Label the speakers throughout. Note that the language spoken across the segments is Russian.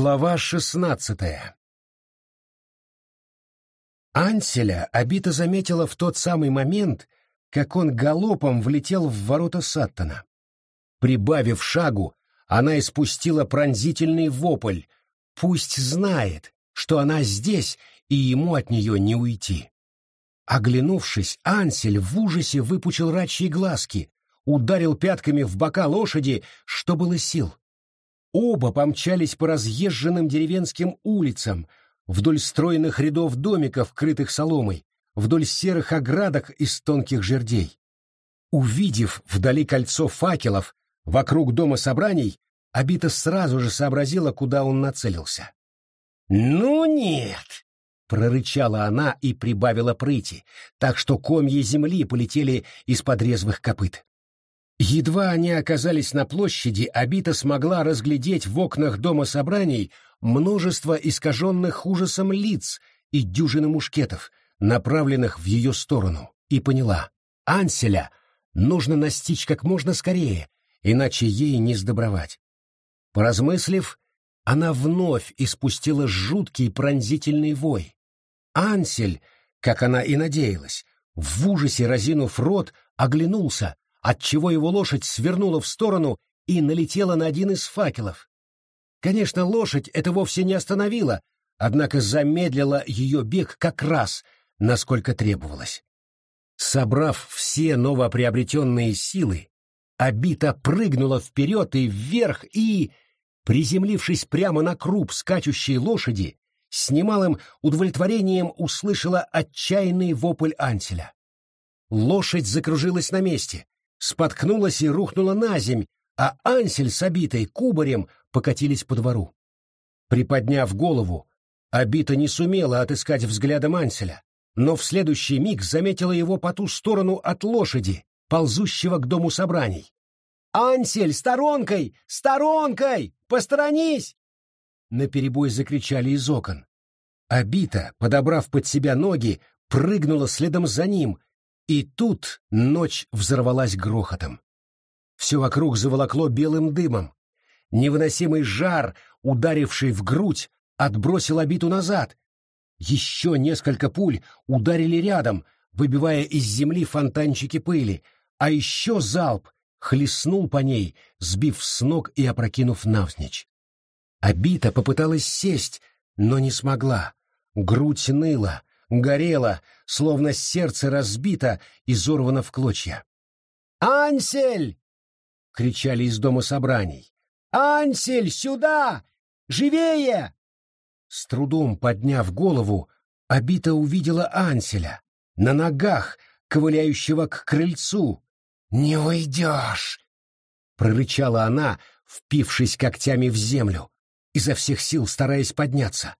Speaker 1: Глава 16. Анселя Обита заметила в тот самый момент, как он галопом влетел в ворота Саттона. Прибавив шагу, она испустила пронзительный вопль. Пусть знает, что она здесь, и ему от нее не уйти. Оглянувшись, Ансель в ужасе выпучил рачьи глазки, ударил пятками в бока лошади, что было сил. Оба помчались по разъезженным деревенским улицам, вдоль стройных рядов домиков, крытых соломой, вдоль серых оградок из тонких жердей. Увидев вдали кольцо факелов вокруг дома собраний, Обита сразу же сообразила, куда он нацелился. «Ну нет!» — прорычала она и прибавила прыти, так что комья земли полетели из-под резвых копыт. Едва они оказались на площади, Обита смогла разглядеть в окнах дома собраний множество искаженных ужасом лиц и дюжины мушкетов, направленных в ее сторону, и поняла — Анселя нужно настичь как можно скорее, иначе ей не сдобровать. Поразмыслив, она вновь испустила жуткий пронзительный вой. Ансель, как она и надеялась, в ужасе разинув рот, оглянулся, отчего его лошадь свернула в сторону и налетела на один из факелов. Конечно, лошадь это вовсе не остановила, однако замедлила ее бег как раз, насколько требовалось. Собрав все новоприобретенные силы, Обита прыгнула вперед и вверх и, приземлившись прямо на круп скачущей лошади, с немалым удовлетворением услышала отчаянный вопль Анселя. Лошадь закружилась на месте, споткнулась и рухнула на земь, а Ансель с Обитой кубарем покатились по двору. Приподняв голову, Обита не сумела отыскать взглядом Анселя, но в следующий миг заметила его по ту сторону от лошади, ползущего к дому собраний. «Ансель, сторонкой! Сторонкой! Посторонись!» Наперебой закричали из окон. Обита, подобрав под себя ноги, прыгнула следом за ним, и тут ночь взорвалась грохотом. Все вокруг заволокло белым дымом. Невыносимый жар, ударивший в грудь, отбросил Обиту назад. Еще несколько пуль ударили рядом, выбивая из земли фонтанчики пыли, а еще залп хлестнул по ней, сбив с ног и опрокинув навзничь. Обита попыталась сесть, но не смогла. Грудь ныла, горела, словно сердце разбито, изорвано в клочья. «Ансель!» — кричали из дома собраний. «Ансель, сюда! Живее!» С трудом подняв голову, Обита увидела Анселя, на ногах, ковыляющего к крыльцу. «Не уйдешь!» — прорычала она, впившись когтями в землю, изо всех сил стараясь подняться.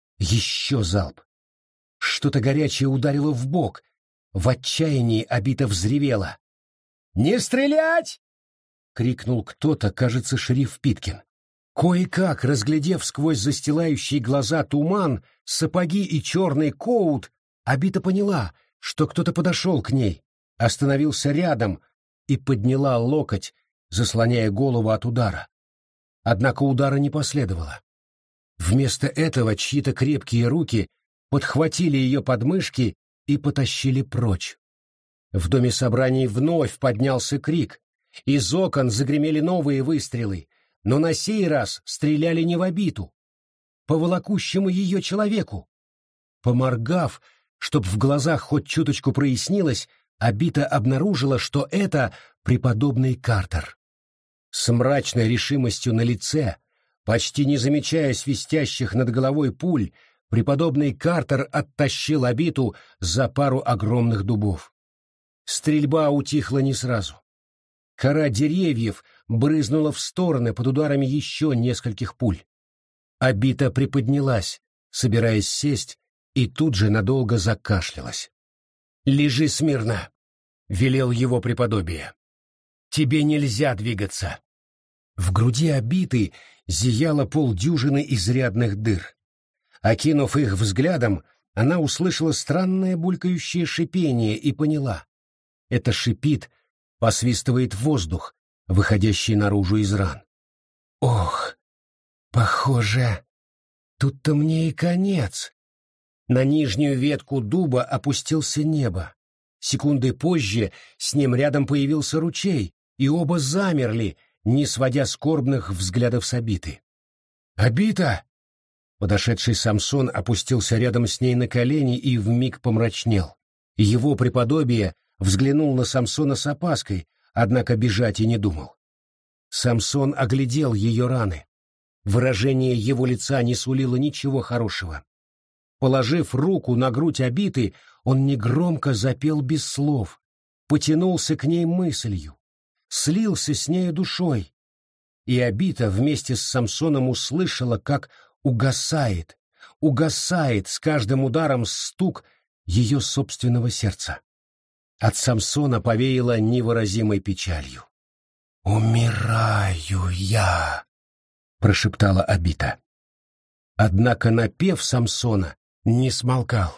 Speaker 1: Еще залп. Что-то горячее ударило в бок. В отчаянии Обита взревела. «Не стрелять!» — крикнул кто-то, кажется, шериф Питкин. Кое-как, разглядев сквозь застилающие глаза туман, сапоги и черный коут, Обита поняла, что кто-то подошел к ней, остановился рядом и подняла локоть, заслоняя голову от удара. Однако удара не последовало. Вместо этого чьи-то крепкие руки подхватили ее подмышки и потащили прочь. В доме собраний вновь поднялся крик. Из окон загремели новые выстрелы, но на сей раз стреляли не в Обиту, по волокущему ее человеку. Поморгав, чтоб в глазах хоть чуточку прояснилось, Обита обнаружила, что это преподобный Картер. С мрачной решимостью на лице, почти не замечая свистящих над головой пуль, преподобный Картер оттащил Обиту за пару огромных дубов. Стрельба утихла не сразу. Кора деревьев брызнула в стороны под ударами еще нескольких пуль. Обита приподнялась, собираясь сесть, и тут же надолго закашлялась. «Лежи смирно», — велел его преподобие. «Тебе нельзя двигаться». В груди Обиты зияло полдюжины изрядных дыр. Окинув их взглядом, она услышала странное булькающее шипение и поняла. Это шипит, посвистывает воздух, выходящий наружу из ран. «Ох, похоже, Тут-то мне и конец. На нижнюю ветку дуба опустился небо. Секунды позже с ним рядом появился ручей, и оба замерли, не сводя скорбных взглядов с Абиты. «Абита!» Подошедший Самсон опустился рядом с ней на колени и вмиг помрачнел. Его преподобие взглянул на Самсона с опаской, однако бежать и не думал. Самсон оглядел ее раны. Выражение его лица не сулило ничего хорошего. Положив руку на грудь Абиты, он негромко запел без слов, потянулся к ней мыслью, слился с нею душой. И Абита вместе с Самсоном услышала, как угасает с каждым ударом стук ее собственного сердца. От Самсона повеяло невыразимой печалью. «Умираю я!» — прошептала Абита. Однако напев Самсона не смолкал.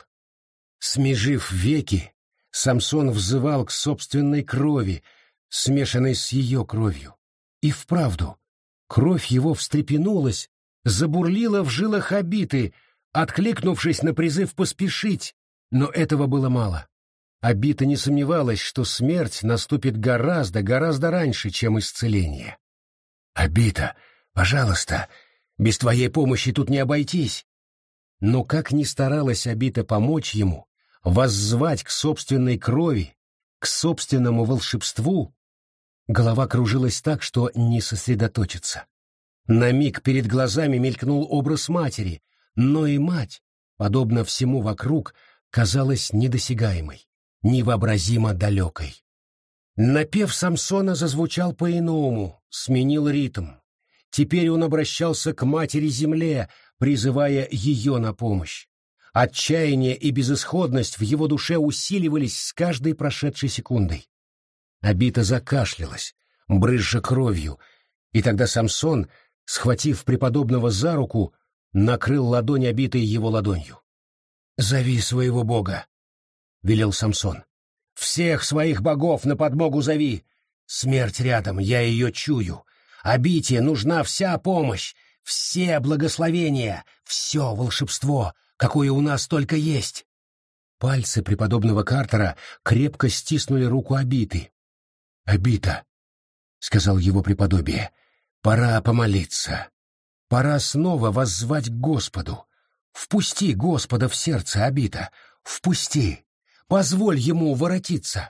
Speaker 1: Смежив веки, Самсон взывал к собственной крови, смешанной с ее кровью. И вправду, кровь его встрепенулась, забурлила в жилах Абиты, откликнувшись на призыв поспешить, но этого было мало. Абита не сомневалась, что смерть наступит гораздо раньше, чем исцеление. «Абита, пожалуйста, без твоей помощи тут не обойтись». Но как ни старалась Абита помочь ему, воззвать к собственной крови, к собственному волшебству, голова кружилась так, что не сосредоточиться. На миг перед глазами мелькнул образ матери, но и мать, подобно всему вокруг, казалась недосягаемой, невообразимо далекой. Напев Самсона зазвучал по-иному, сменил ритм. Теперь он обращался к матери-земле, призывая ее на помощь. Отчаяние и безысходность в его душе усиливались с каждой прошедшей секундой. Абита закашлялась, брызжа кровью, и тогда Самсон, схватив преподобного за руку, накрыл ладонь Абитой его ладонью. «Зови своего бога», — велел Самсон. «Всех своих богов на подмогу зови. Смерть рядом, я ее чую. Абите нужна вся помощь, все благословения, все волшебство, какое у нас только есть». Пальцы преподобного Картера крепко стиснули руку Абиты. «Абита», — сказал его преподобие, — «пора помолиться. Пора снова воззвать к Господу. Впусти Господа в сердце, Абита, впусти. Позволь ему воротиться».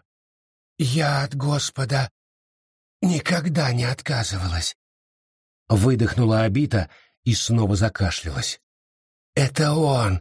Speaker 1: «Я от Господа никогда не отказывалась», — выдохнула Абита и снова закашлялась. «Это он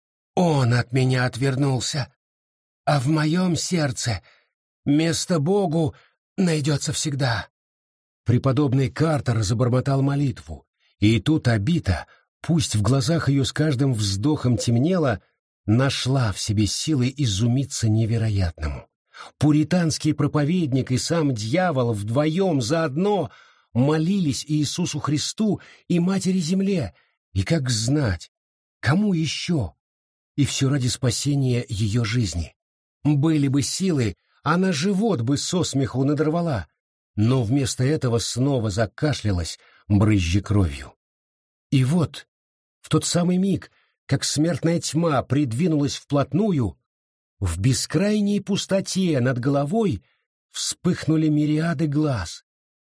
Speaker 1: от меня отвернулся, а в моем сердце место Богу найдется всегда». Преподобный Картер забормотал молитву, и тут Абита, пусть в глазах ее с каждым вздохом темнело, нашла в себе силы изумиться невероятному. Пуританский проповедник и сам дьявол вдвоем заодно молились Иисусу Христу и Матери-Земле, и как знать, кому еще, и все ради спасения ее жизни. Были бы силы, она живот бы со смеху надорвала, но вместо этого снова закашлялась, брызжа кровью. И вот, в тот самый миг, как смертная тьма придвинулась вплотную, в бескрайней пустоте над головой вспыхнули мириады глаз.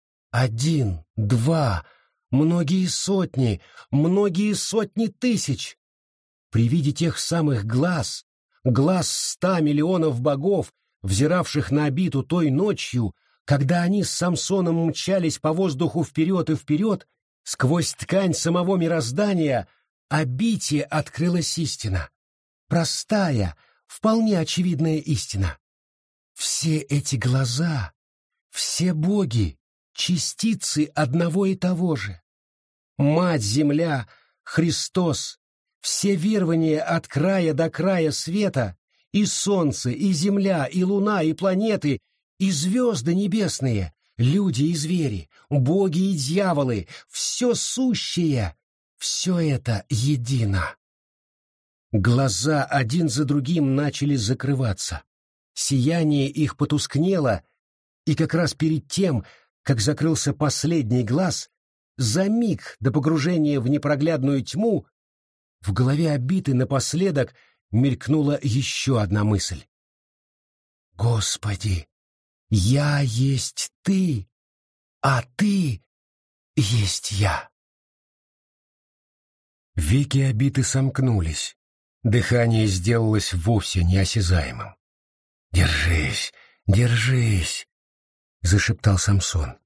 Speaker 1: 1, 2, многие сотни тысяч. При виде тех самых глаз 100 миллионов богов, взиравших на Абиту той ночью, когда они с Самсоном мчались по воздуху вперед и вперед, сквозь ткань самого мироздания Абите открылась истина. Простая, вполне очевидная истина. Все эти глаза, все боги — частицы одного и того же. Мать-Земля, Христос, все верования от края до края света, и солнце, и земля, и луна, и планеты, и звезды небесные, люди и звери, боги и дьяволы, все сущее, все это едино. Глаза один за другим начали закрываться. Сияние их потускнело, и как раз перед тем, как закрылся последний глаз, за миг до погружения в непроглядную тьму, В голове Обиты напоследок мелькнула еще одна мысль. «Господи, я есть ты, а ты есть я». Веки Обиты сомкнулись. Дыхание сделалось вовсе неосязаемым. «Держись, держись», — зашептал Самсон.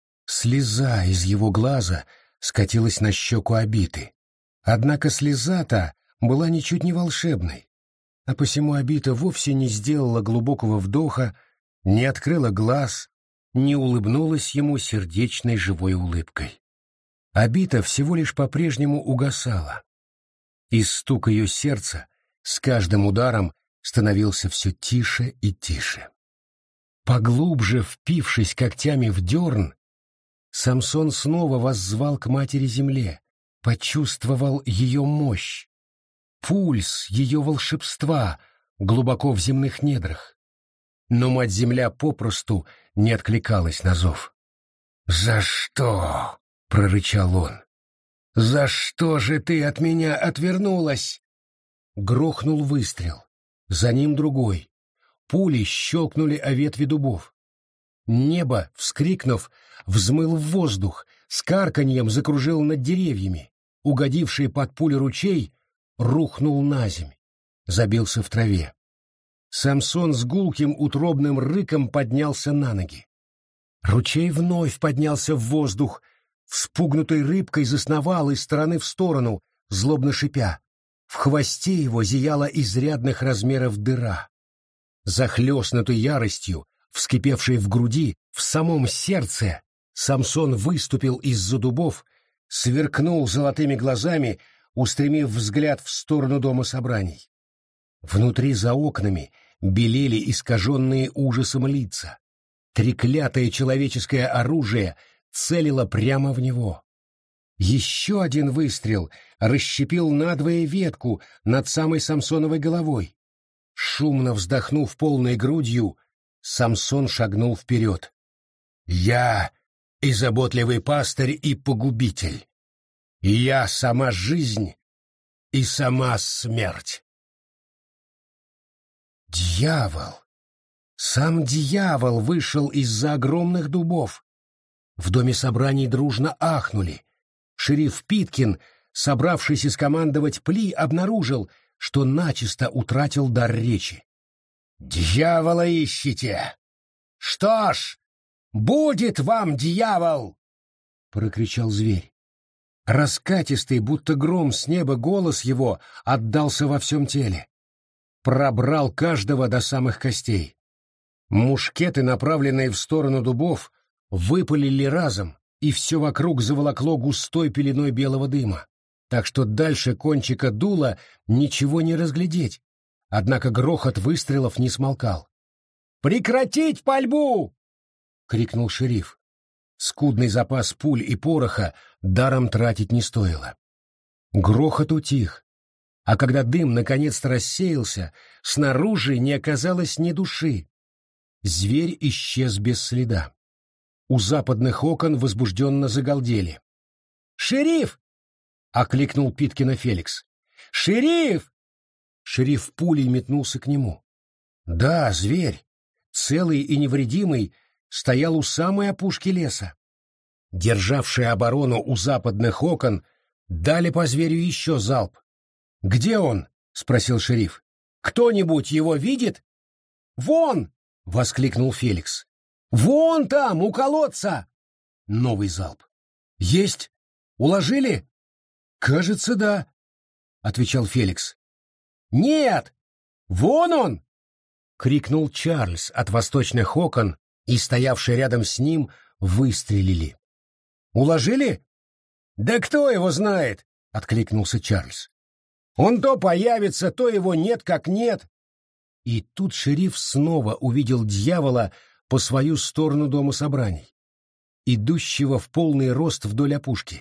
Speaker 1: Слеза из его глаза скатилась на щеку Обиты. Однако слеза-то была ничуть не волшебной, а посему Обита вовсе не сделала глубокого вдоха, не открыла глаз, не улыбнулась ему сердечной живой улыбкой. Обита всего лишь по-прежнему угасала, и стук ее сердца с каждым ударом становился все тише и тише. Поглубже впившись когтями в дерн, Самсон снова воззвал к матери-земле, почувствовал ее мощь, пульс ее волшебства глубоко в земных недрах. Но мать-земля попросту не откликалась на зов. «За что?» — прорычал он. «За что же ты от меня отвернулась?» Грохнул выстрел. За ним другой. Пули щелкнули о ветви дубов. Небо, вскрикнув, взмыл в воздух, с карканьем закружил над деревьями. Угодивший под пули ручей рухнул наземь, забился в траве. Самсон с гулким утробным рыком поднялся на ноги. Ручей вновь поднялся в воздух, вспугнутой рыбкой засновал из стороны в сторону, злобно шипя. В хвосте его зияла изрядных размеров дыра. Захлестнутый яростью, вскипевшей в груди, в самом сердце, Самсон выступил из-за дубов, сверкнул золотыми глазами, устремив взгляд в сторону дома собраний. Внутри за окнами белели искаженные ужасом лица. Треклятое человеческое оружие целило прямо в него. Еще один выстрел расщепил надвое ветку над самой Самсоновой головой. Шумно вздохнув полной грудью, Самсон шагнул вперед. «Я и заботливый пастырь, и погубитель. Я сама жизнь и сама смерть». Дьявол! Сам дьявол вышел из-за огромных дубов. В доме собраний дружно ахнули. Шериф Питкин, собравшийся скомандовать пли, обнаружил, что начисто утратил дар речи. «Дьявола ищите! Что ж, будет вам дьявол!» — прокричал зверь. Раскатистый, будто гром с неба, голос его отдался во всем теле. Пробрал каждого до самых костей. Мушкеты, направленные в сторону дубов, выпалили разом, и все вокруг заволокло густой пеленой белого дыма, так что дальше кончика дула ничего не разглядеть, однако грохот выстрелов не смолкал. «Прекратить пальбу!» — крикнул шериф. Скудный запас пуль и пороха даром тратить не стоило. Грохот утих, а когда дым наконец-то рассеялся, снаружи не оказалось ни души. Зверь исчез без следа. У западных окон возбужденно загалдели. «Шериф!» — окликнул Питкина Феликс. «Шериф!» Шериф пулей метнулся к нему. Да, зверь, целый и невредимый, стоял у самой опушки леса. Державшие оборону у западных окон дали по зверю еще залп. «Где он?» — спросил шериф. «Кто-нибудь его видит?» «Вон!» — воскликнул Феликс. «Вон там, у колодца!» Новый залп. «Есть! Уложили?» «Кажется, да», — отвечал Феликс. «Нет! Вон он!» — крикнул Чарльз от восточных окон, и стоявшие рядом с ним выстрелили. «Уложили?» «Да кто его знает?» — откликнулся Чарльз. «Он то появится, то его нет как нет». И тут шериф снова увидел дьявола по свою сторону дома собраний, идущего в полный рост вдоль опушки.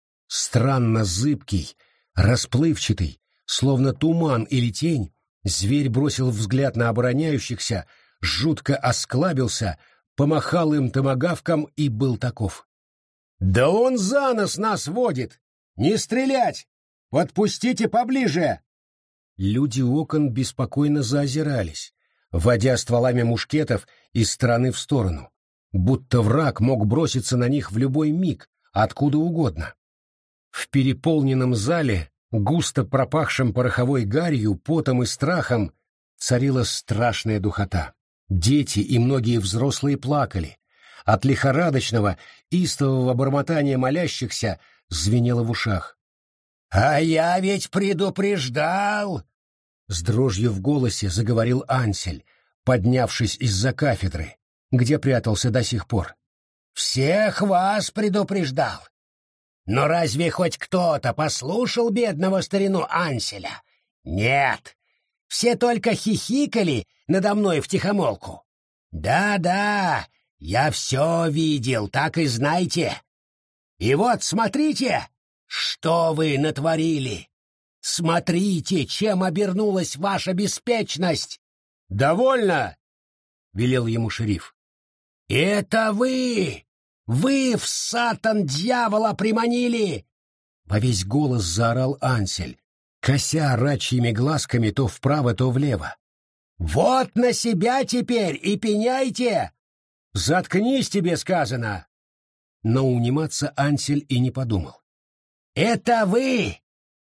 Speaker 1: Странно зыбкий, расплывчатый, словно туман или тень, зверь бросил взгляд на обороняющихся, жутко осклабился, помахал им томагавком и был таков. «Да он за нос нас водит! Не стрелять! Подпустите поближе!» Люди окон беспокойно заозирались, водя стволами мушкетов из стороны в сторону, будто враг мог броситься на них в любой миг, откуда угодно. В переполненном зале, густо пропахшем пороховой гарью, потом и страхом, царила страшная духота. Дети и многие взрослые плакали. От лихорадочного, истового бормотания молящихся звенело в ушах. «А я ведь предупреждал!» С дрожью в голосе заговорил Ансель, поднявшись из-за кафедры, где прятался до сих пор. «Всех вас предупреждал! Но разве хоть кто-то послушал бедного старину Анселя? Нет! Все только хихикали надо мной втихомолку. Да-да, я все видел, так и знайте. И вот смотрите, что вы натворили! Смотрите, чем обернулась ваша беспечность!» «Довольно!» — велел ему шериф. «Это вы! Вы в сатан дьявола приманили!» Во весь голос заорал Ансель, кося рачьими глазками то вправо, то влево. «Вот на себя теперь и пеняйте!» «Заткнись, тебе сказано!» Но униматься Ансель и не подумал. «Это вы!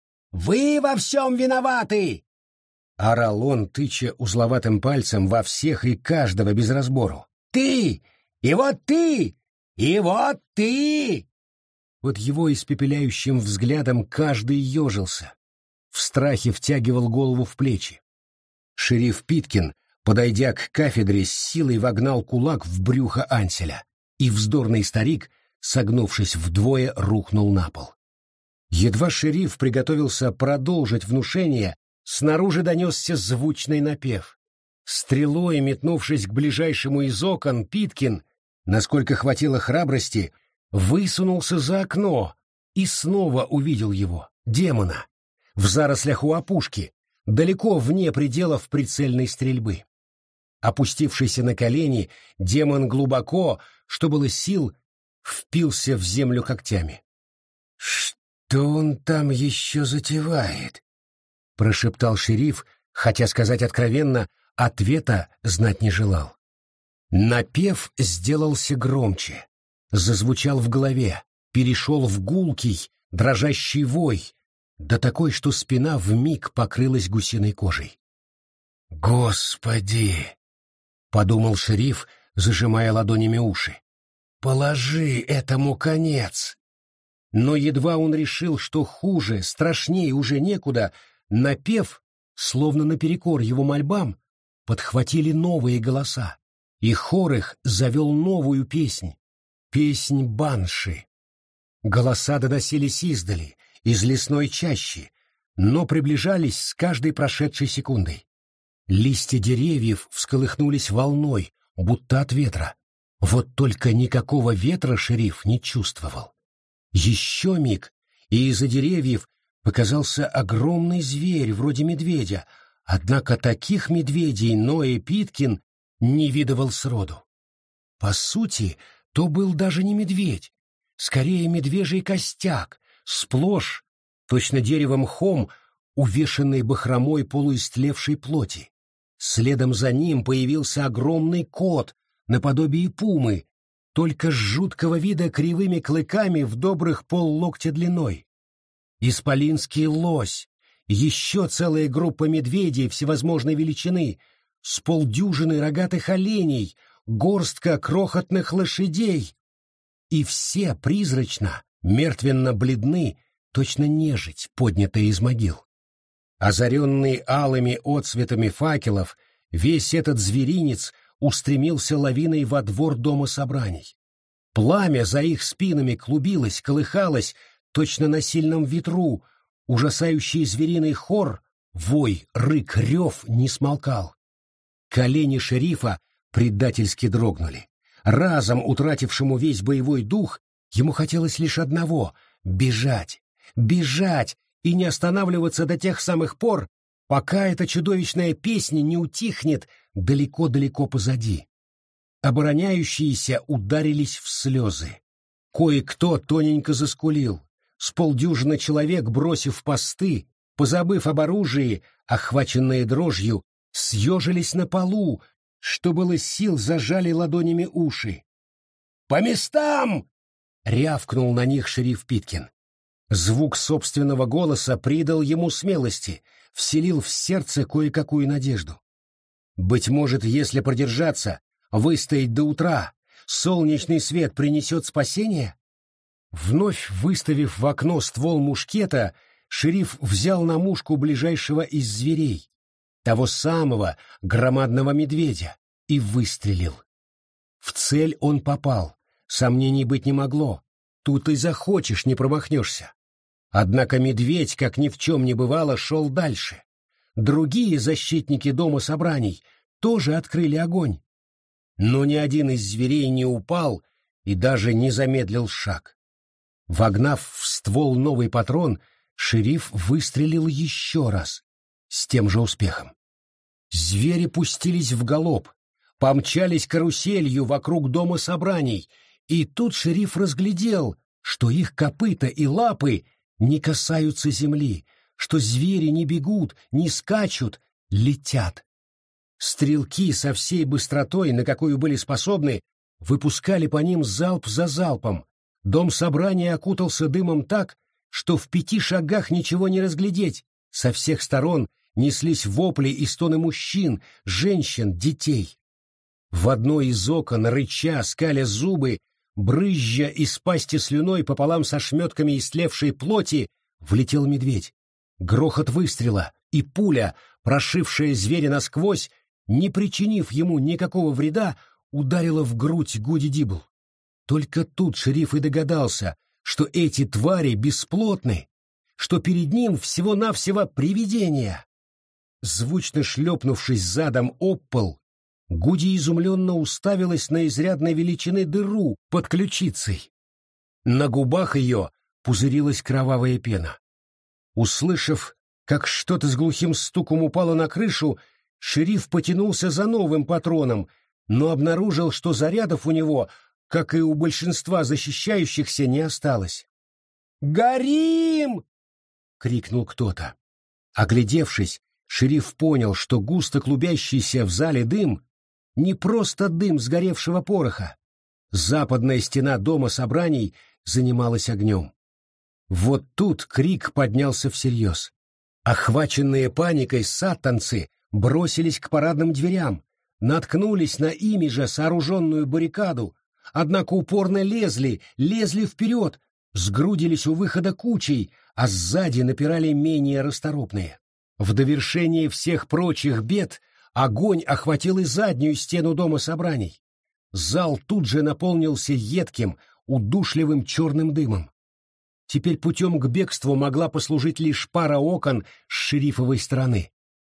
Speaker 1: Вы во всем виноваты!» Орал он, тыча узловатым пальцем во всех и каждого без разбору. «Ты! И вот ты! И вот ты!» Под его испепеляющим взглядом каждый ежился, в страхе втягивал голову в плечи. Шериф Питкин, подойдя к кафедре, с силой вогнал кулак в брюхо Анселя, и вздорный старик, согнувшись вдвое, рухнул на пол. Едва шериф приготовился продолжить внушение, снаружи донесся звучный напев. Стрелой метнувшись к ближайшему из окон, Питкин, насколько хватило храбрости, высунулся за окно и снова увидел его, демона, в зарослях у опушки, далеко вне пределов прицельной стрельбы. Опустившийся на колени, демон глубоко, что было сил, впился в землю когтями. «Что он там еще затевает?» — прошептал шериф, хотя, сказать откровенно, ответа знать не желал. Напев сделался громче, зазвучал в голове, перешел в гулкий, дрожащий вой, да такой, что спина вмиг покрылась гусиной кожей. «Господи!» — подумал шериф, зажимая ладонями уши. «Положи этому конец!» Но едва он решил, что хуже, страшнее уже некуда, напев, словно наперекор его мольбам, подхватили новые голоса, и хор их завел новую песнь — песнь банши. Голоса доносились издали, из лесной чащи, но приближались с каждой прошедшей секундой. Листья деревьев всколыхнулись волной, будто от ветра. Вот только никакого ветра шериф не чувствовал. Еще миг, и из-за деревьев показался огромный зверь, вроде медведя, однако таких медведей Ноэ Питкин не видывал сроду. По сути, то был даже не медведь, скорее медвежий костяк, сплошь, точно деревом мхом, увешанный бахромой полуистлевшей плоти. Следом за ним появился огромный кот, наподобие пумы, только с жуткого вида кривыми клыками в добрых поллоктя длиной. Исполинский лось, еще целая группа медведей всевозможной величины, с полдюжины рогатых оленей, горстка крохотных лошадей. И все призрачно, мертвенно бледны, точно нежить, поднятая из могил. Озаренный алыми отсветами факелов, весь этот зверинец устремился лавиной во двор дома собраний. Пламя за их спинами клубилось, колыхалось, точно на сильном ветру, ужасающий звериный хор, вой, рык, рев не смолкал. Колени шерифа предательски дрогнули. Разом утратившему весь боевой дух, ему хотелось лишь одного — бежать, бежать и не останавливаться до тех самых пор, пока эта чудовищная песня не утихнет далеко-далеко позади. Обороняющиеся ударились в слезы. Кое-кто тоненько заскулил. С полдюжины человек, бросив посты, позабыв об оружии, охваченные дрожью, съежились на полу, что было сил, зажали ладонями уши. «По местам!» — рявкнул на них шериф Питкин. Звук собственного голоса придал ему смелости, вселил в сердце кое-какую надежду. Быть может, если продержаться, выстоять до утра, солнечный свет принесет спасение? Вновь выставив в окно ствол мушкета, шериф взял на мушку ближайшего из зверей, того самого громадного медведя, и выстрелил. В цель он попал, сомнений быть не могло, тут и захочешь, не промахнешься. Однако медведь, как ни в чем не бывало, шел дальше. Другие защитники дома собраний тоже открыли огонь. Но ни один из зверей не упал и даже не замедлил шаг. Вогнав в ствол новый патрон, шериф выстрелил еще раз, с тем же успехом. Звери пустились в галоп, помчались каруселью вокруг дома собраний, и тут шериф разглядел, что их копыта и лапы не касаются земли, что звери не бегут, не скачут, летят. Стрелки со всей быстротой, на какую были способны, выпускали по ним залп за залпом. Дом собрания окутался дымом так, что в 5 шагах ничего не разглядеть. Со всех сторон неслись вопли и стоны мужчин, женщин, детей. В одно из окон, рыча, скаля зубы, брызжа из пасти слюной пополам со шметками истлевшей плоти, влетел медведь. Грохот выстрела, и пуля, прошившая зверя насквозь, не причинив ему никакого вреда, ударила в грудь Гуди Дибл. Только тут шериф и догадался, что эти твари бесплотны, что перед ним всего-навсего привидение. Звучно шлепнувшись задом об пол, Гуди изумленно уставилась на изрядной величины дыру под ключицей. На губах ее пузырилась кровавая пена. Услышав, как что-то с глухим стуком упало на крышу, шериф потянулся за новым патроном, но обнаружил, что зарядов у него, как и у большинства защищающихся, не осталось. «Горим!» — крикнул кто-то. Оглядевшись, шериф понял, что густо клубящийся в зале дым — не просто дым сгоревшего пороха. Западная стена дома собраний занималась огнем. Вот тут крик поднялся всерьез. Охваченные паникой саттанцы бросились к парадным дверям, наткнулись на ими же сооруженную баррикаду, однако упорно лезли вперед, сгрудились у выхода кучей, а сзади напирали менее расторопные. В довершение всех прочих бед огонь охватил и заднюю стену дома собраний. Зал тут же наполнился едким, удушливым черным дымом. Теперь путем к бегству могла послужить лишь пара окон с шерифовой стороны.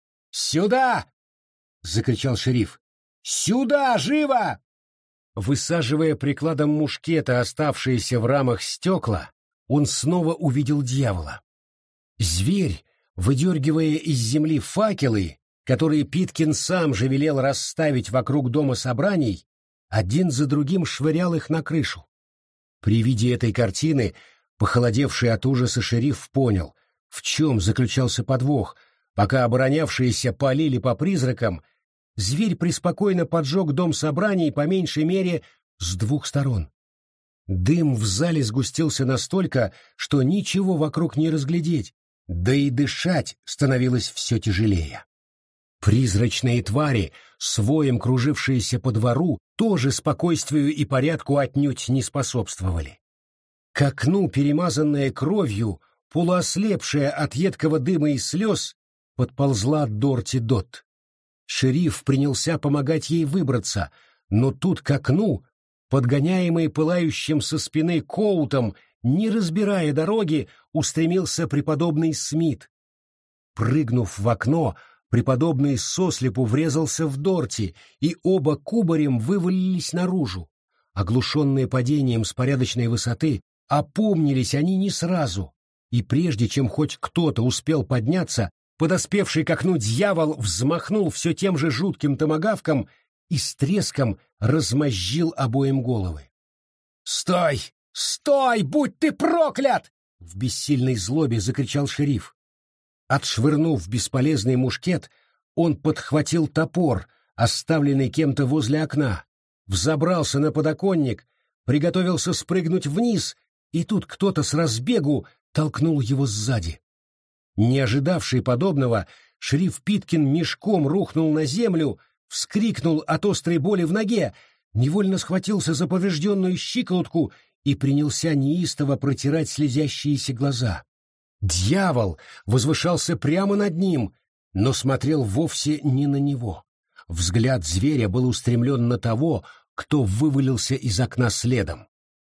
Speaker 1: «Сюда!» — закричал шериф. «Сюда! Живо!» Высаживая прикладом мушкета оставшиеся в рамах стекла, он снова увидел дьявола. Зверь, выдергивая из земли факелы, которые Питкин сам же велел расставить вокруг дома собраний, один за другим швырял их на крышу. При виде этой картины похолодевший от ужаса шериф понял, в чем заключался подвох. Пока оборонявшиеся палили по призракам, зверь преспокойно поджег дом собраний по меньшей мере с 2 сторон. Дым в зале сгустился настолько, что ничего вокруг не разглядеть, да и дышать становилось все тяжелее. Призрачные твари, с воем кружившиеся по двору, тоже спокойствию и порядку отнюдь не способствовали. К окну, перемазанная кровью, полуослепшая от едкого дыма и слез, подползла Дорти Дот. Шериф принялся помогать ей выбраться, но тут к окну, подгоняемый пылающим со спины Коутом, не разбирая дороги, устремился преподобный Смит. Прыгнув в окно, преподобный сослепу врезался в Дорти, и оба кубарем вывалились наружу. Оглушенные падением с порядочной высоты, опомнились они не сразу, и прежде чем хоть кто-то успел подняться, подоспевший к окну дьявол взмахнул все тем же жутким томагавком и с треском размозжил обоим головы. «Стой! Стой! Будь ты проклят!» — в бессильной злобе закричал шериф. Отшвырнув бесполезный мушкет, он подхватил топор, оставленный кем-то возле окна, взобрался на подоконник, приготовился спрыгнуть вниз, и тут кто-то с разбегу толкнул его сзади. Не ожидавший подобного, шериф Питкин мешком рухнул на землю, вскрикнул от острой боли в ноге, невольно схватился за поврежденную щиколотку и принялся неистово протирать слезящиеся глаза. Дьявол возвышался прямо над ним, но смотрел вовсе не на него. Взгляд зверя был устремлен на того, кто вывалился из окна следом.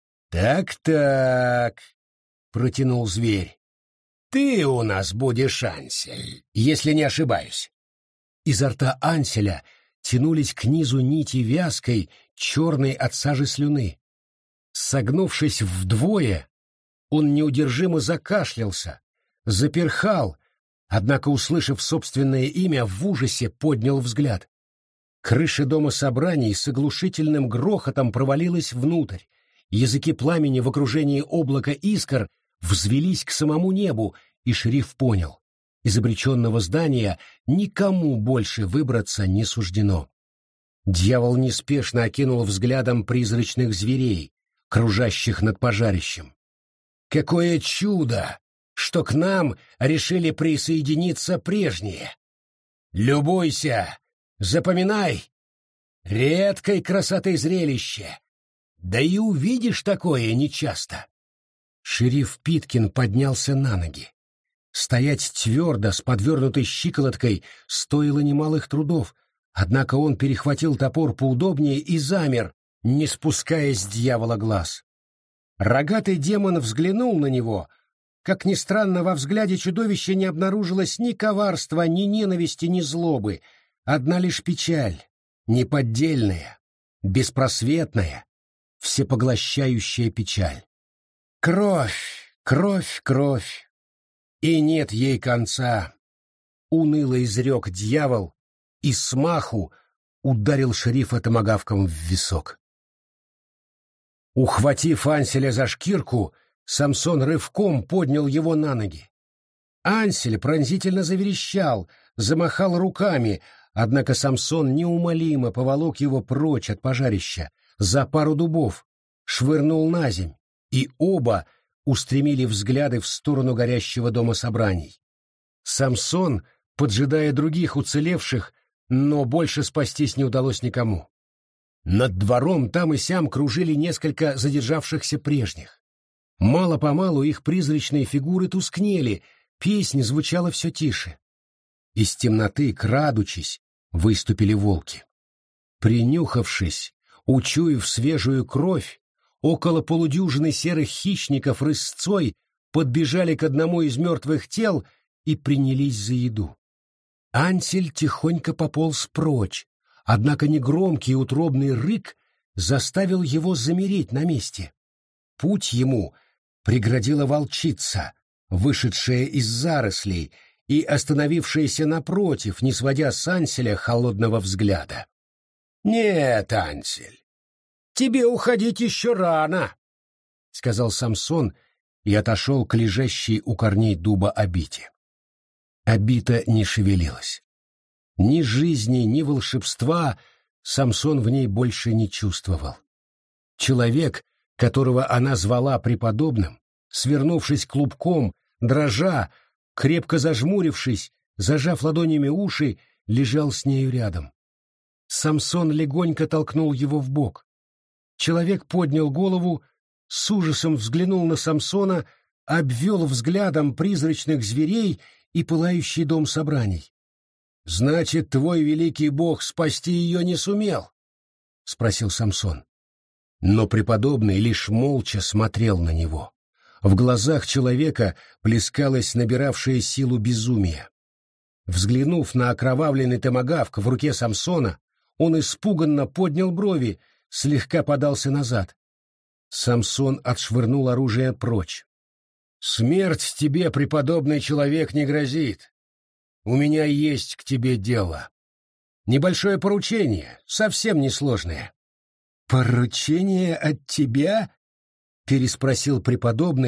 Speaker 1: «Так-так», — протянул зверь, — «ты у нас будешь Ансель, если не ошибаюсь». Изо рта Анселя тянулись к низу нити вязкой, черной от сажи слюны. Согнувшись вдвое, он неудержимо закашлялся, заперхал, однако, услышав собственное имя, в ужасе поднял взгляд. Крыша дома собраний с оглушительным грохотом провалилась внутрь. Языки пламени в окружении облака искр взвелись к самому небу, и шериф понял: из обреченного здания никому больше выбраться не суждено. Дьявол неспешно окинул взглядом призрачных зверей, кружащих над пожарищем. «Какое чудо, что к нам решили присоединиться прежние! Любуйся, запоминай! Редкой красоты зрелище! Да и увидишь такое нечасто!» Шериф Питкин поднялся на ноги. Стоять твердо с подвернутой щиколоткой стоило немалых трудов, однако он перехватил топор поудобнее и замер, не спуская с дьявола глаз. Рогатый демон взглянул на него. Как ни странно, во взгляде чудовища не обнаружилось ни коварства, ни ненависти, ни злобы, одна лишь печаль, неподдельная, беспросветная, всепоглощающая печаль. Кровь, кровь, кровь, и нет ей конца, — уныло изрек дьявол и смаху ударил шерифа томагавком в висок. Ухватив Анселя за шкирку, Самсон рывком поднял его на ноги. Ансель пронзительно заверещал, замахал руками, однако Самсон неумолимо поволок его прочь от пожарища, за пару дубов, швырнул на земь, и оба устремили взгляды в сторону горящего дома собраний. Самсон, поджидая других уцелевших, но больше спастись не удалось никому. Над двором там и сям кружили несколько задержавшихся прежних. Мало-помалу их призрачные фигуры тускнели, песнь звучала все тише. Из темноты, крадучись, выступили волки. Принюхавшись, учуяв свежую кровь, около полудюжины серых хищников рысцой подбежали к одному из мертвых тел и принялись за еду. Ансель тихонько пополз прочь, однако негромкий утробный рык заставил его замереть на месте. Путь ему преградила волчица, вышедшая из зарослей и остановившаяся напротив, не сводя с Анселя холодного взгляда. «Нет, Ансель, тебе уходить еще рано», — сказал Самсон и отошел к лежащей у корней дуба Абите. Абита не шевелилась. Ни жизни, ни волшебства Самсон в ней больше не чувствовал. Человек, которого она звала преподобным, свернувшись клубком, дрожа, крепко зажмурившись, зажав ладонями уши, лежал с нею рядом. Самсон легонько толкнул его в бок. Человек поднял голову, с ужасом взглянул на Самсона, обвел взглядом призрачных зверей и пылающий дом собраний. «Значит, твой великий бог спасти ее не сумел?» — спросил Самсон. Но преподобный лишь молча смотрел на него. В глазах человека плескалось набиравшее силу безумие. Взглянув на окровавленный томагавк в руке Самсона, он испуганно поднял брови, слегка подался назад. Самсон отшвырнул оружие прочь. «Смерть тебе, преподобный человек, не грозит. У меня есть к тебе дело. Небольшое поручение, совсем несложное». «Поручение от тебя?» — переспросил преподобный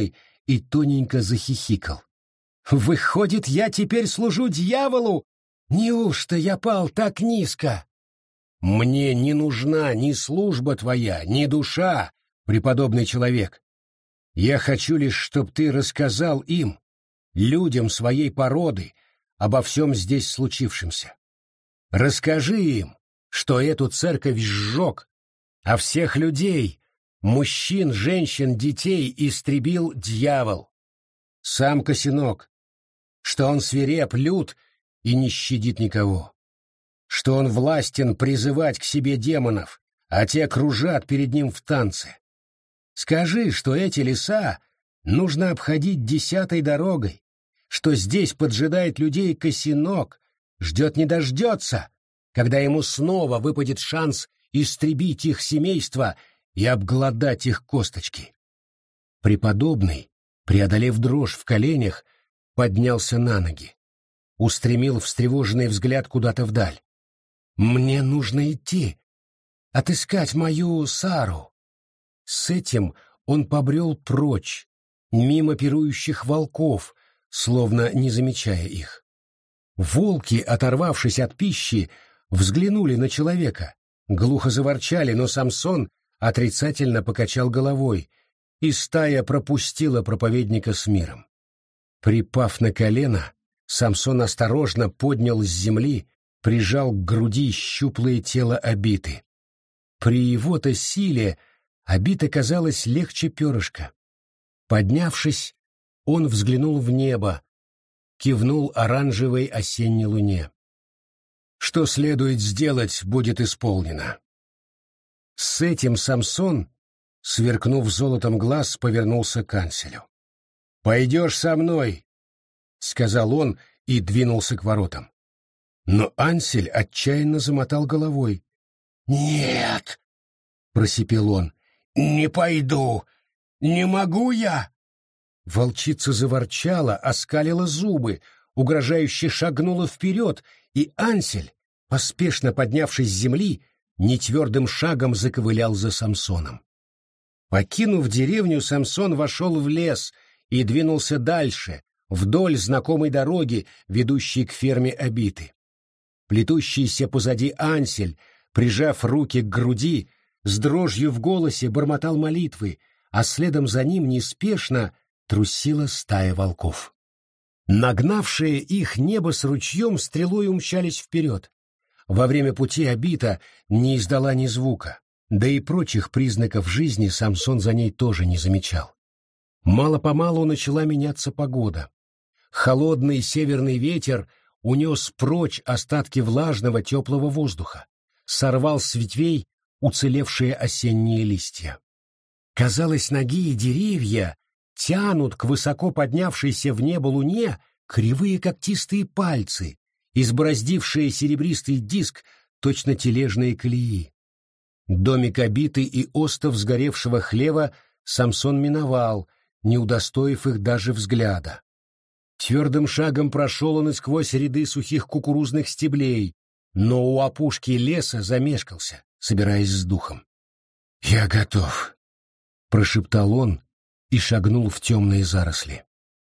Speaker 1: и тоненько захихикал. «Выходит, я теперь служу дьяволу? Неужто я пал так низко?» «Мне не нужна ни служба твоя, ни душа, преподобный человек. Я хочу лишь, чтоб ты рассказал им, людям своей породы, обо всем здесь случившемся. Расскажи им, что эту церковь сжег, а всех людей, мужчин, женщин, детей истребил дьявол. Сам Косинок, что он свиреп, лют и не щадит никого, что он властен призывать к себе демонов, а те кружат перед ним в танце. Скажи, что эти леса нужно обходить 10-й дорогой, что здесь поджидает людей Косинок, ждет не дождется, когда ему снова выпадет шанс истребить их семейство и обглодать их косточки. Преподобный, преодолев дрожь в коленях, поднялся на ноги, устремил встревоженный взгляд куда-то вдаль. «Мне нужно идти, отыскать мою Сару». С этим он побрел прочь, мимо пирующих волков, словно не замечая их. Волки, оторвавшись от пищи, взглянули на человека, глухо заворчали, но Самсон отрицательно покачал головой, и стая пропустила проповедника с миром. Припав на колено, Самсон осторожно поднял с земли, прижал к груди щуплое тело Абиты. При его-то силе Абита казалась легче перышка. Поднявшись, он взглянул в небо, кивнул оранжевой осенней луне. Что следует сделать, будет исполнено. С этим Самсон, сверкнув золотом глаз, повернулся к Анселю. «Пойдешь со мной», — сказал он и двинулся к воротам. Но Ансель отчаянно замотал головой. «Нет», — просипел он, — «не пойду, не могу я». Волчица заворчала, оскалила зубы, угрожающе шагнула вперед, и Ансель, поспешно поднявшись с земли, нетвердым шагом заковылял за Самсоном. Покинув деревню, Самсон вошел в лес и двинулся дальше, вдоль знакомой дороги, ведущей к ферме Абиты. Плетущийся позади Ансель, прижав руки к груди, с дрожью в голосе бормотал молитвы, а следом за ним неспешно трусила стая волков. Нагнавшие их небо с ручьем стрелой умчались вперед. Во время пути Абита не издала ни звука, да и прочих признаков жизни Самсон за ней тоже не замечал. Мало-помалу начала меняться погода. Холодный северный ветер унес прочь остатки влажного теплого воздуха, сорвал с ветвей уцелевшие осенние листья. Казалось, ноги и деревья тянут к высоко поднявшейся в небо луне кривые когтистые пальцы, избороздившие серебристый диск, точно тележные колеи. Домик Абиты и остов сгоревшего хлева Самсон миновал, не удостоив их даже взгляда. Твердым шагом прошел он и сквозь ряды сухих кукурузных стеблей, но у опушки леса замешкался, собираясь с духом. «Я готов», — прошептал он и шагнул в темные заросли.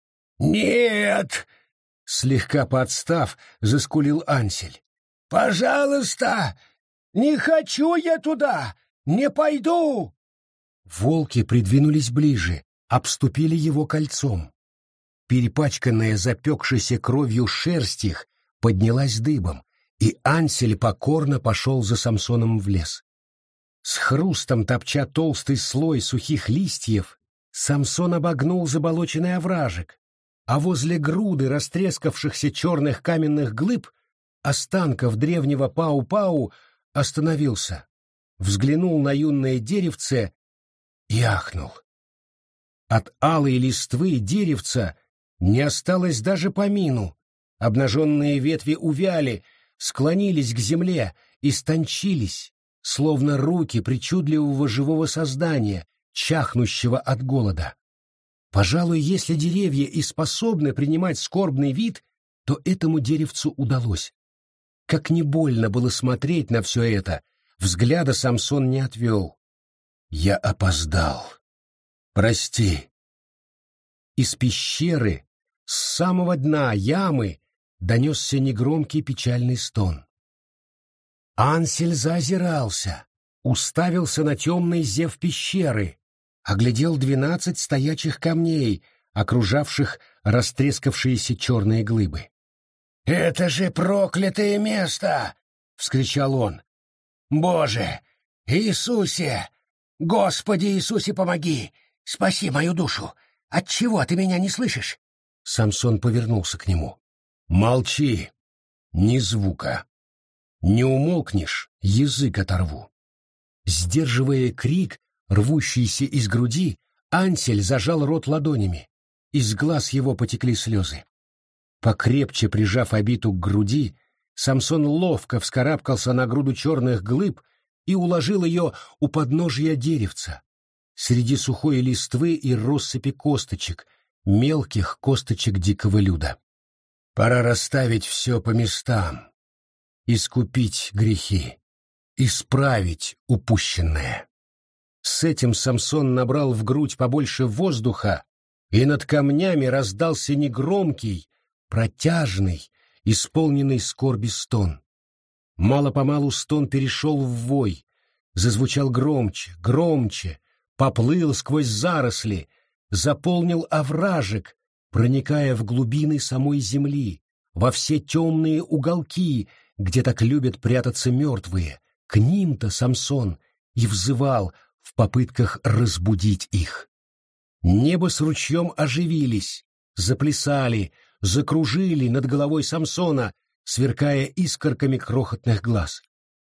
Speaker 1: «Нет!» — слегка подстав, заскулил Ансель. «Пожалуйста! Не хочу я туда! Не пойду!» Волки придвинулись ближе, обступили его кольцом. Перепачканная запекшейся кровью шерсть их поднялась дыбом, и Ансель покорно пошел за Самсоном в лес. С хрустом топча толстый слой сухих листьев, Самсон обогнул заболоченный овражек, а возле груды растрескавшихся черных каменных глыб, останков древнего Пау-Пау, остановился, взглянул на юное деревце и ахнул. От алой листвы деревца не осталось даже помину, обнаженные ветви увяли, склонились к земле, истончились, словно руки причудливого живого создания, чахнущего от голода. Пожалуй, если деревья и способны принимать скорбный вид, то этому деревцу удалось. Как не больно было смотреть на все это, взгляда Самсон не отвел. «Я опоздал. Прости». Из пещеры, с самого дна ямы, донесся негромкий печальный стон. Ансель заозирался, уставился на темный зев пещеры, оглядел 12 стоячих камней, окружавших растрескавшиеся черные глыбы. «Это же проклятое место!» — вскричал он. «Боже! Иисусе! Господи Иисусе, помоги! Спаси мою душу! Отчего ты меня не слышишь?» Самсон повернулся к нему. «Молчи! Ни звука! Не умолкнешь, язык оторву!» Сдерживая крик, рвущийся из груди, Ансель зажал рот ладонями. Из глаз его потекли слезы. Покрепче прижав Абиту к груди, Самсон ловко вскарабкался на груду черных глыб и уложил ее у подножия деревца, среди сухой листвы и россыпи косточек, мелких косточек дикого люда. Пора расставить все по местам, искупить грехи, исправить упущенное. С этим Самсон набрал в грудь побольше воздуха, и над камнями раздался негромкий, протяжный, исполненный скорби стон. Мало-помалу стон перешел в вой, зазвучал громче, громче, поплыл сквозь заросли, заполнил овражек, проникая в глубины самой земли, во все темные уголки, где так любят прятаться мертвые. К ним-то Самсон и взывал в попытках разбудить их. Небо с ручьем оживились, заплясали, закружили над головой Самсона, сверкая искорками крохотных глаз.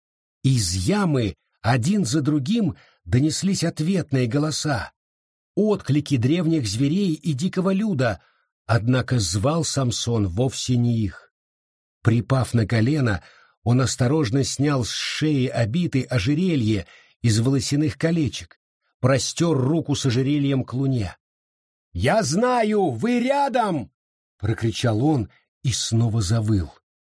Speaker 1: Из ямы один за другим донеслись ответные голоса, отклики древних зверей и дикого люда, однако звал Самсон вовсе не их. Припав на колено, он осторожно снял с шеи Абиты ожерелье из волосяных колечек, простер руку с ожерельем к луне. «Я знаю, вы рядом!» — прокричал он и снова завыл.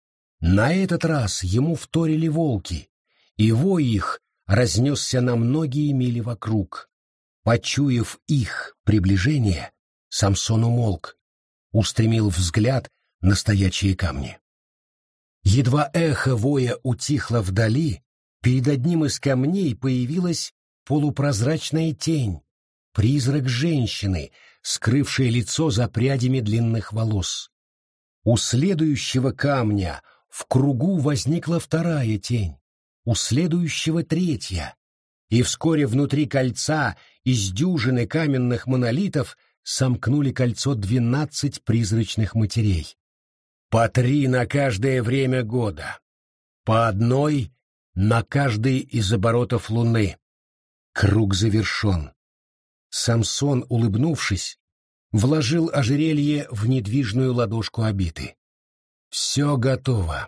Speaker 1: На этот раз ему вторили волки, и вой их разнесся на многие мили вокруг. Почуяв их приближение, Самсон умолк, устремил взгляд на стоячие камни. Едва эхо воя утихло вдали, перед одним из камней появилась полупрозрачная тень, призрак женщины, скрывшая лицо за прядями длинных волос. У следующего камня в кругу возникла вторая тень, у следующего третья, и вскоре внутри кольца из дюжины каменных монолитов сомкнули кольцо 12 призрачных матерей. По 3 на каждое время года, по одной на каждый из оборотов луны. Круг завершен. Самсон, улыбнувшись, вложил ожерелье в недвижную ладошку Абиты. Все готово.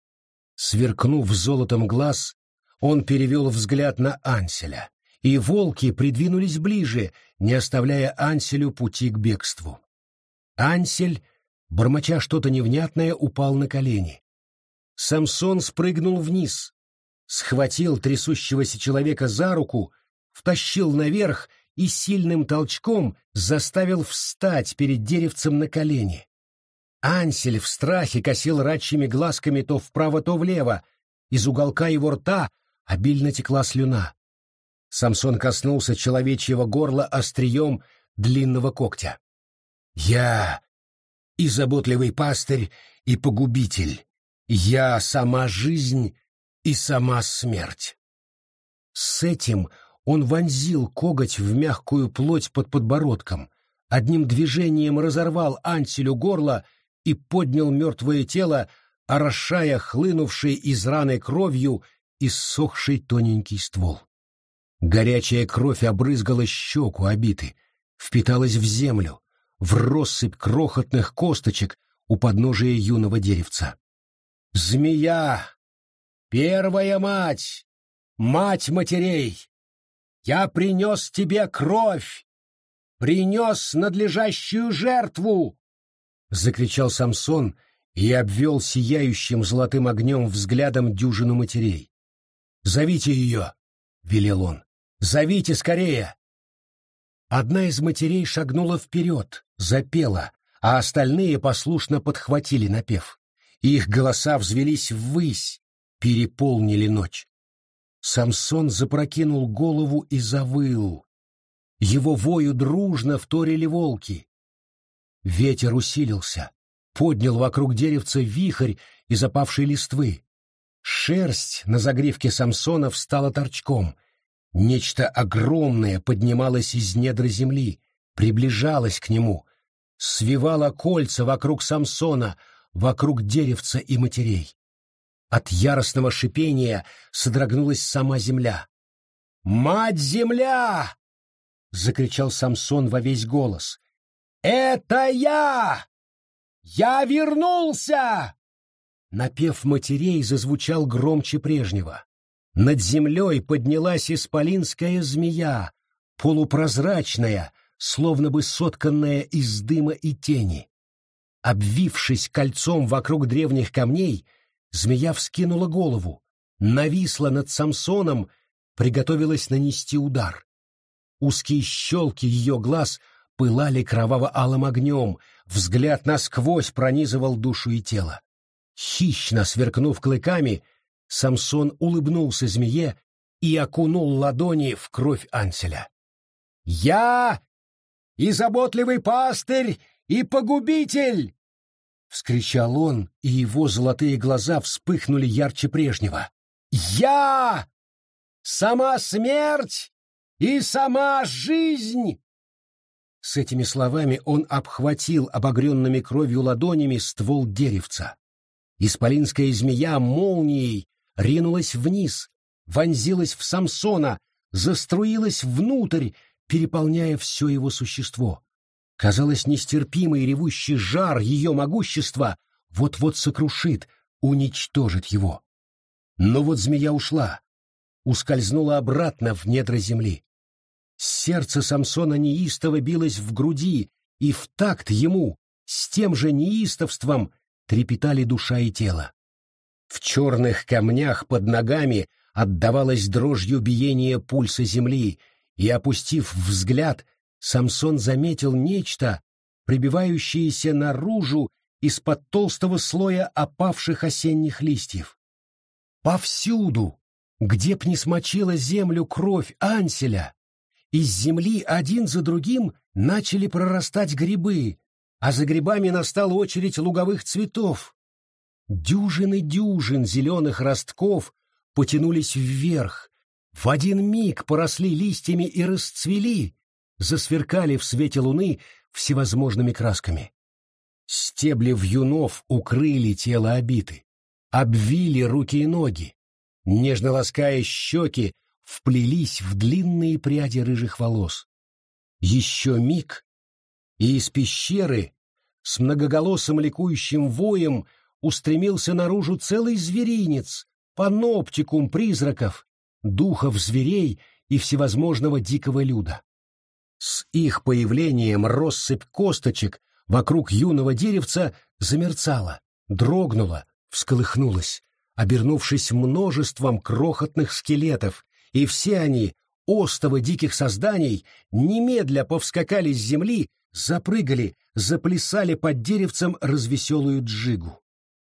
Speaker 1: Сверкнув золотом глаз, он перевел взгляд на Анселя, и волки придвинулись ближе, не оставляя Анселю пути к бегству. Ансель, бормоча что-то невнятное, упал на колени. Самсон спрыгнул вниз, схватил трясущегося человека за руку, втащил наверх и сильным толчком заставил встать перед деревцем на колени. Ансель в страхе косил рачьими глазками то вправо, то влево, из уголка его рта обильно текла слюна. Самсон коснулся человечьего горла острием длинного когтя. «Я и заботливый пастырь, и погубитель. Я сама жизнь и сама смерть». С этим он вонзил коготь в мягкую плоть под подбородком, одним движением разорвал Анселю горло и поднял мертвое тело, орошая хлынувшей из раны кровью иссохший тоненький ствол. Горячая кровь обрызгала щеку Абиты, впиталась в землю, в россыпь крохотных косточек у подножия юного деревца. «Змея! Первая мать! Мать матерей! Я принес тебе кровь! Принес надлежащую жертву!» — закричал Самсон и обвел сияющим золотым огнем взглядом дюжину матерей. «Зовите ее!» — велел он. «Зовите скорее!» Одна из матерей шагнула вперед, запела, а остальные послушно подхватили напев. Их голоса взвелись ввысь, переполнили ночь. Самсон запрокинул голову и завыл. Его вою дружно вторили волки. Ветер усилился, поднял вокруг деревца вихрь из опавшей листвы. Шерсть на загривке Самсона встала торчком. Нечто огромное поднималось из недр земли, приближалось к нему, свивало кольца вокруг Самсона, вокруг деревца и матерей. От яростного шипения содрогнулась сама земля. «Мать-земля!» — закричал Самсон во весь голос. «Это я! Я вернулся!» Напев матерей зазвучал громче прежнего. Над землей поднялась исполинская змея, полупрозрачная, словно бы сотканная из дыма и тени. Обвившись кольцом вокруг древних камней, змея вскинула голову, нависла над Самсоном, приготовилась нанести удар. Узкие щелки ее глаз пылали кроваво-алым огнем, взгляд насквозь пронизывал душу и тело. Хищно сверкнув клыками, Самсон улыбнулся змее и окунул ладони в кровь Анселя. «Я и заботливый пастырь, и погубитель!» — вскричал он, и его золотые глаза вспыхнули ярче прежнего. «Я! Сама смерть и сама жизнь!» С этими словами он обхватил обогренными кровью ладонями ствол деревца. Исполинская змея молнией ринулась вниз, вонзилась в Самсона, заструилась внутрь, переполняя все его существо. Казалось, нестерпимый ревущий жар ее могущества вот-вот сокрушит, уничтожит его. Но вот змея ушла, ускользнула обратно в недра земли. Сердце Самсона неистово билось в груди, и в такт ему, с тем же неистовством, трепетали душа и тело. В черных камнях под ногами отдавалось дрожью биение пульса земли, и, опустив взгляд, Самсон заметил нечто, прибивающееся наружу из-под толстого слоя опавших осенних листьев. Повсюду, где б ни смочила землю кровь Анселя, из земли один за другим начали прорастать грибы, а за грибами настала очередь луговых цветов. Дюжины дюжин зеленых ростков потянулись вверх, в один миг поросли листьями и расцвели, засверкали в свете луны всевозможными красками. Стебли вьюнов укрыли тело обиты, обвили руки и ноги, нежно лаская щеки, вплелись в длинные пряди рыжих волос. Еще миг, и из пещеры с многоголосым ликующим воем устремился наружу целый зверинец, паноптикум призраков, духов зверей и всевозможного дикого люда. С их появлением россыпь косточек вокруг юного деревца замерцала, дрогнула, всколыхнулась, обернувшись множеством крохотных скелетов, и все они, остовы диких созданий, немедля повскакали с земли, запрыгали, заплясали под деревцем развеселую джигу.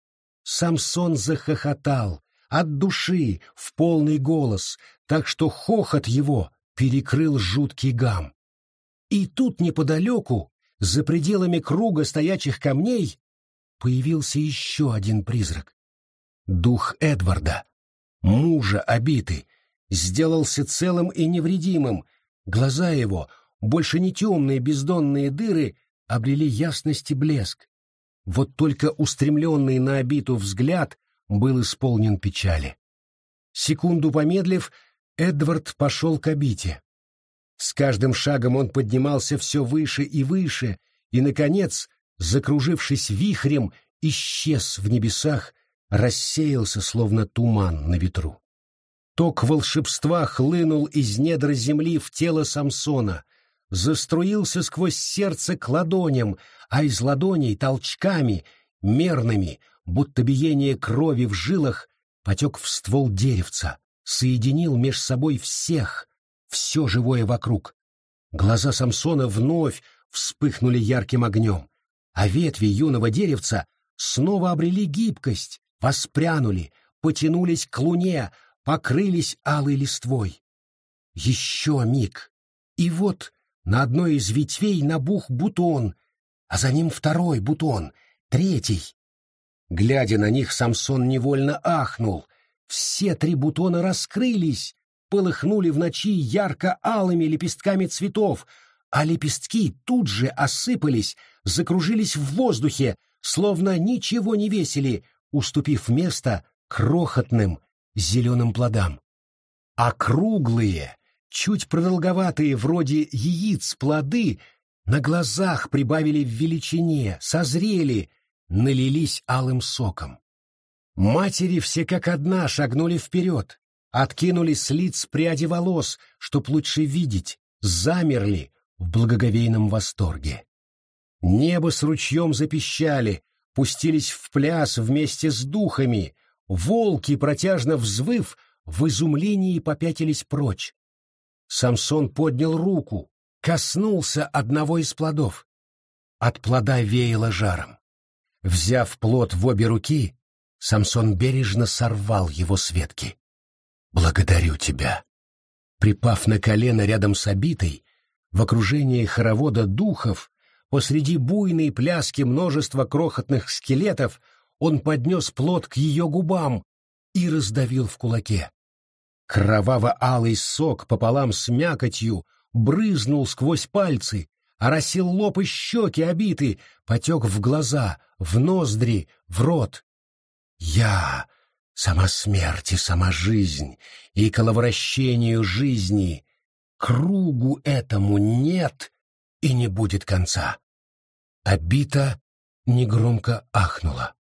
Speaker 1: Самсон захохотал от души в полный голос, так что хохот его перекрыл жуткий гам. И тут неподалеку, за пределами круга стоячих камней, появился еще один призрак. Дух Эдварда, мужа обиты, сделался целым и невредимым, глаза его, больше не темные бездонные дыры, обрели ясность и блеск. Вот только устремленный на обиту взгляд был исполнен печали. Секунду помедлив, Эдвард пошел к обите. С каждым шагом он поднимался все выше и выше, и, наконец, закружившись вихрем, исчез в небесах, рассеялся, словно туман на ветру. Ток волшебства хлынул из недр земли в тело Самсона, заструился сквозь сердце к ладоням, а из ладоней толчками, мерными, будто биение крови в жилах, потек в ствол деревца, соединил меж собой всех, все живое вокруг. Глаза Самсона вновь вспыхнули ярким огнем, а ветви юного деревца снова обрели гибкость, воспрянули, потянулись к луне, покрылись алой листвой. Еще миг, и вот на одной из ветвей набух бутон, а за ним второй бутон, третий. Глядя на них, Самсон невольно ахнул. Все 3 бутона раскрылись, полыхнули в ночи ярко-алыми лепестками цветов, а лепестки тут же осыпались, закружились в воздухе, словно ничего не весили, уступив место крохотным зеленым плодам. А круглые, чуть продолговатые, вроде яиц, плоды на глазах прибавили в величине, созрели, налились алым соком. Матери все как одна шагнули вперед, откинули с лиц пряди волос, чтоб лучше видеть, замерли в благоговейном восторге. Небо с ручьем запищали, пустились в пляс вместе с духами, волки, протяжно взвыв, в изумлении попятились прочь. Самсон поднял руку, коснулся одного из плодов. От плода веяло жаром. Взяв плод в обе руки, Самсон бережно сорвал его с ветки. «Благодарю тебя». Припав на колено рядом с обитой, в окружении хоровода духов, посреди буйной пляски множества крохотных скелетов, он поднес плод к ее губам и раздавил в кулаке. Кроваво-алый сок пополам с мякотью брызнул сквозь пальцы, оросил лоб и щеки обиты, потек в глаза, в ноздри, в рот. «Я — сама смерть и сама жизнь, и коловращению жизни. Кругу этому нет и не будет конца». Обита негромко ахнула.